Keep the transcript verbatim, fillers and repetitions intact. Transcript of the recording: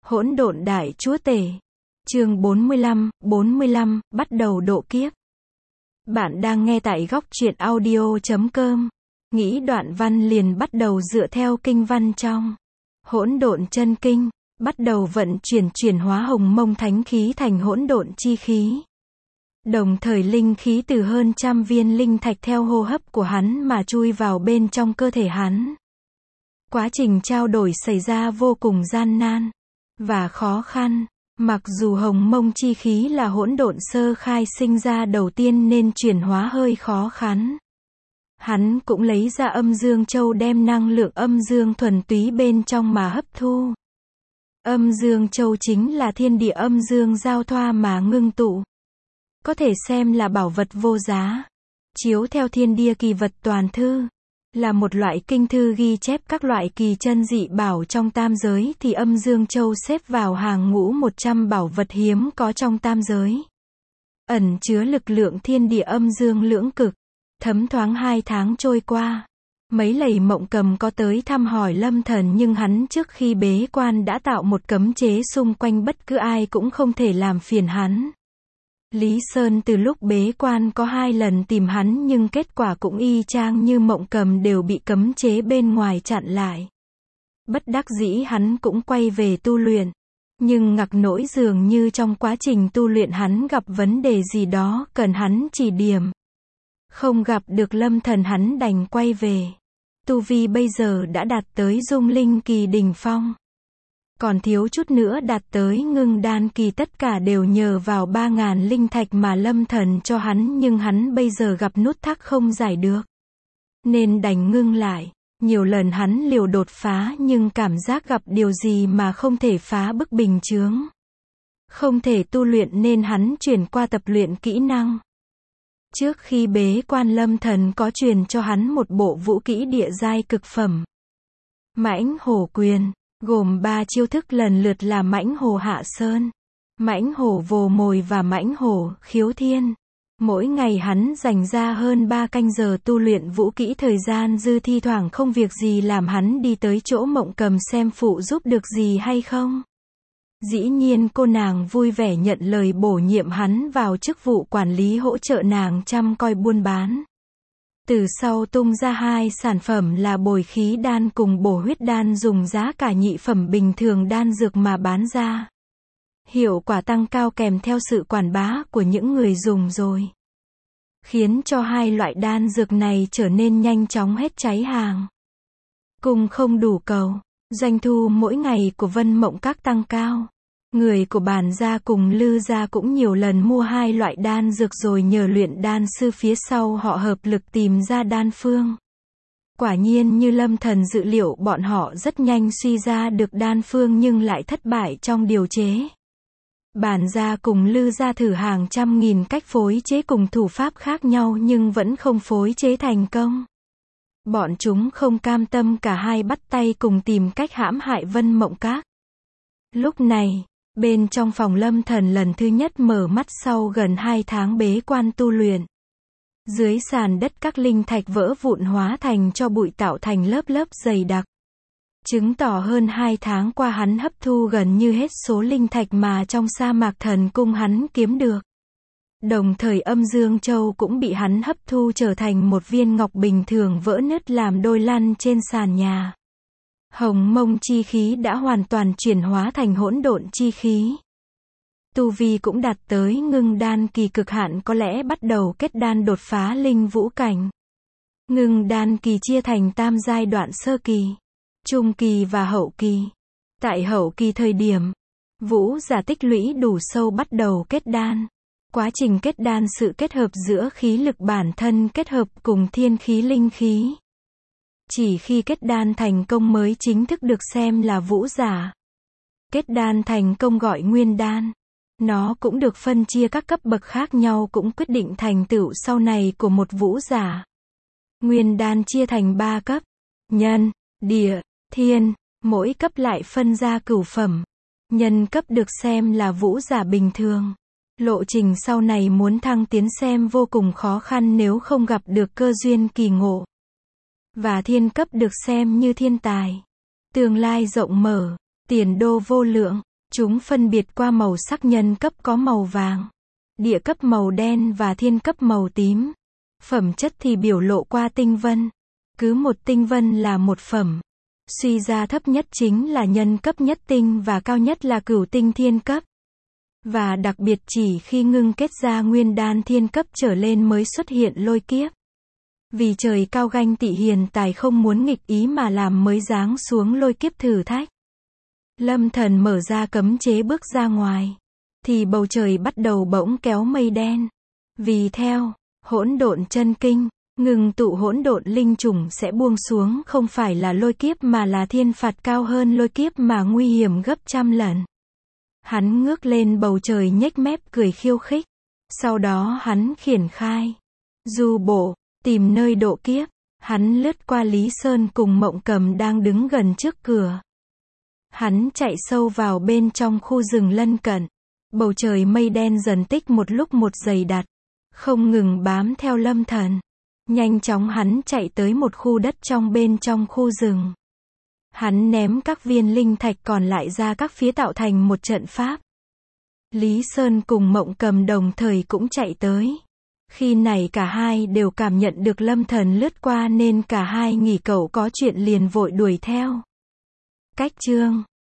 Hỗn độn đại chúa tể. Chương bốn mươi lăm, bốn mươi lăm, bắt đầu độ kiếp. Bạn đang nghe tại góc truyện audio chấm com. Nghĩ đoạn văn liền bắt đầu dựa theo kinh văn trong Hỗn độn chân kinh, bắt đầu vận chuyển chuyển hóa hồng mông thánh khí thành hỗn độn chi khí. Đồng thời linh khí từ hơn trăm viên linh thạch theo hô hấp của hắn mà chui vào bên trong cơ thể hắn. Quá trình trao đổi xảy ra vô cùng gian nan và khó khăn. Mặc dù hồng mông chi khí là hỗn độn sơ khai sinh ra đầu tiên nên chuyển hóa hơi khó khăn. Hắn cũng lấy ra âm dương châu đem năng lượng âm dương thuần túy bên trong mà hấp thu. Âm dương châu chính là thiên địa âm dương giao thoa mà ngưng tụ. Có thể xem là bảo vật vô giá. Chiếu theo thiên địa kỳ vật toàn thư, là một loại kinh thư ghi chép các loại kỳ chân dị bảo trong tam giới thì âm dương châu xếp vào hàng ngũ một trăm bảo vật hiếm có trong tam giới. Ẩn chứa lực lượng thiên địa âm dương lưỡng cực. Thấm thoáng hai tháng trôi qua. Mấy lầy Mộng Cầm có tới thăm hỏi Lâm Thần nhưng hắn trước khi bế quan đã tạo một cấm chế xung quanh bất cứ ai cũng không thể làm phiền hắn. Lý Sơn từ lúc bế quan có hai lần tìm hắn nhưng kết quả cũng y chang như Mộng Cầm đều bị cấm chế bên ngoài chặn lại. Bất đắc dĩ hắn cũng quay về tu luyện. Nhưng ngặc nỗi dường như trong quá trình tu luyện hắn gặp vấn đề gì đó cần hắn chỉ điểm. Không gặp được Lâm Thần hắn đành quay về. Tu vi bây giờ đã đạt tới dung linh kỳ đỉnh phong. Còn thiếu chút nữa đạt tới ngưng đan kỳ, tất cả đều nhờ vào ba ngàn linh thạch mà Lâm Thần cho hắn nhưng hắn bây giờ gặp nút thắt không giải được. Nên đành ngưng lại. Nhiều lần hắn liều đột phá nhưng cảm giác gặp điều gì mà không thể phá bức bình chướng. Không thể tu luyện nên hắn chuyển qua tập luyện kỹ năng. Trước khi bế quan Lâm Thần có truyền cho hắn một bộ vũ kỹ địa giai cực phẩm. Mãnh hổ quyền, gồm ba chiêu thức lần lượt là mãnh hổ hạ sơn, mãnh hổ vồ mồi và mãnh hổ khiếu thiên. Mỗi ngày hắn dành ra hơn ba canh giờ tu luyện vũ kỹ, thời gian dư thi thoảng không việc gì làm hắn đi tới chỗ Mộng Cầm xem phụ giúp được gì hay không. Dĩ nhiên cô nàng vui vẻ nhận lời bổ nhiệm hắn vào chức vụ quản lý, hỗ trợ nàng chăm coi buôn bán. Từ sau tung ra hai sản phẩm là bồi khí đan cùng bổ huyết đan dùng giá cả nhị phẩm bình thường đan dược mà bán ra. Hiệu quả tăng cao kèm theo sự quảng bá của những người dùng rồi. Khiến cho hai loại đan dược này trở nên nhanh chóng hết cháy hàng. Cung không đủ cầu. Doanh thu mỗi ngày của Vân Mộng Các tăng cao. Người của Bàn gia cùng Lư gia cũng nhiều lần mua hai loại đan dược rồi nhờ luyện đan sư phía sau họ hợp lực tìm ra đan phương. Quả nhiên như Lâm Thần dự liệu, bọn họ rất nhanh suy ra được đan phương nhưng lại thất bại trong điều chế. Bàn gia cùng Lư gia thử hàng trăm nghìn cách phối chế cùng thủ pháp khác nhau nhưng vẫn không phối chế thành công. Bọn chúng không cam tâm, cả hai bắt tay cùng tìm cách hãm hại Vân Mộng Các. Lúc này, bên trong phòng Lâm Thần lần thứ nhất mở mắt sau gần hai tháng bế quan tu luyện. Dưới sàn đất các linh thạch vỡ vụn hóa thành cho bụi tạo thành lớp lớp dày đặc. Chứng tỏ hơn hai tháng qua hắn hấp thu gần như hết số linh thạch mà trong sa mạc thần cung hắn kiếm được. Đồng thời âm dương châu cũng bị hắn hấp thu trở thành một viên ngọc bình thường vỡ nứt làm đôi lăn trên sàn nhà. Hồng mông chi khí đã hoàn toàn chuyển hóa thành hỗn độn chi khí. Tu vi cũng đạt tới ngưng đan kỳ cực hạn, có lẽ bắt đầu kết đan đột phá linh vũ cảnh. Ngưng đan kỳ chia thành tam giai đoạn: sơ kỳ, trung kỳ và hậu kỳ. Tại hậu kỳ thời điểm, vũ giả tích lũy đủ sâu bắt đầu kết đan. Quá trình kết đan sự kết hợp giữa khí lực bản thân kết hợp cùng thiên khí linh khí. Chỉ khi kết đan thành công mới chính thức được xem là vũ giả. Kết đan thành công gọi nguyên đan. Nó cũng được phân chia các cấp bậc khác nhau cũng quyết định thành tựu sau này của một vũ giả. Nguyên đan chia thành ba cấp: nhân, địa, thiên, mỗi cấp lại phân ra cửu phẩm. Nhân cấp được xem là vũ giả bình thường. Lộ trình sau này muốn thăng tiến xem vô cùng khó khăn nếu không gặp được cơ duyên kỳ ngộ. Và thiên cấp được xem như thiên tài. Tương lai rộng mở, tiền đô vô lượng. Chúng phân biệt qua màu sắc nhân cấp có màu vàng, địa cấp màu đen và thiên cấp màu tím. Phẩm chất thì biểu lộ qua tinh vân. Cứ một tinh vân là một phẩm. Suy ra thấp nhất chính là nhân cấp nhất tinh và cao nhất là cửu tinh thiên cấp. Và đặc biệt chỉ khi ngưng kết ra nguyên đan thiên cấp trở lên mới xuất hiện lôi kiếp. Vì trời cao ganh tị hiền tài không muốn nghịch ý mà làm mới giáng xuống lôi kiếp thử thách. Lâm Thần mở ra cấm chế bước ra ngoài. Thì bầu trời bắt đầu bỗng kéo mây đen. Vì theo hỗn độn chân kinh, ngừng tụ hỗn độn linh trùng sẽ buông xuống không phải là lôi kiếp mà là thiên phạt cao hơn lôi kiếp mà nguy hiểm gấp trăm lần. Hắn ngước lên bầu trời nhếch mép cười khiêu khích. Sau đó hắn khiển khai du bộ, tìm nơi độ kiếp. Hắn lướt qua Lý Sơn cùng Mộng Cầm đang đứng gần trước cửa. Hắn chạy sâu vào bên trong khu rừng lân cận. Bầu trời mây đen dần tích một lúc một dày đặc, không ngừng bám theo Lâm Thần. Nhanh chóng hắn chạy tới một khu đất trong bên trong khu rừng. Hắn ném các viên linh thạch còn lại ra các phía tạo thành một trận pháp. Lý Sơn cùng Mộng Cầm đồng thời cũng chạy tới. Khi này cả hai đều cảm nhận được Lâm Thần lướt qua nên cả hai nghĩ cậu có chuyện liền vội đuổi theo. Cách chương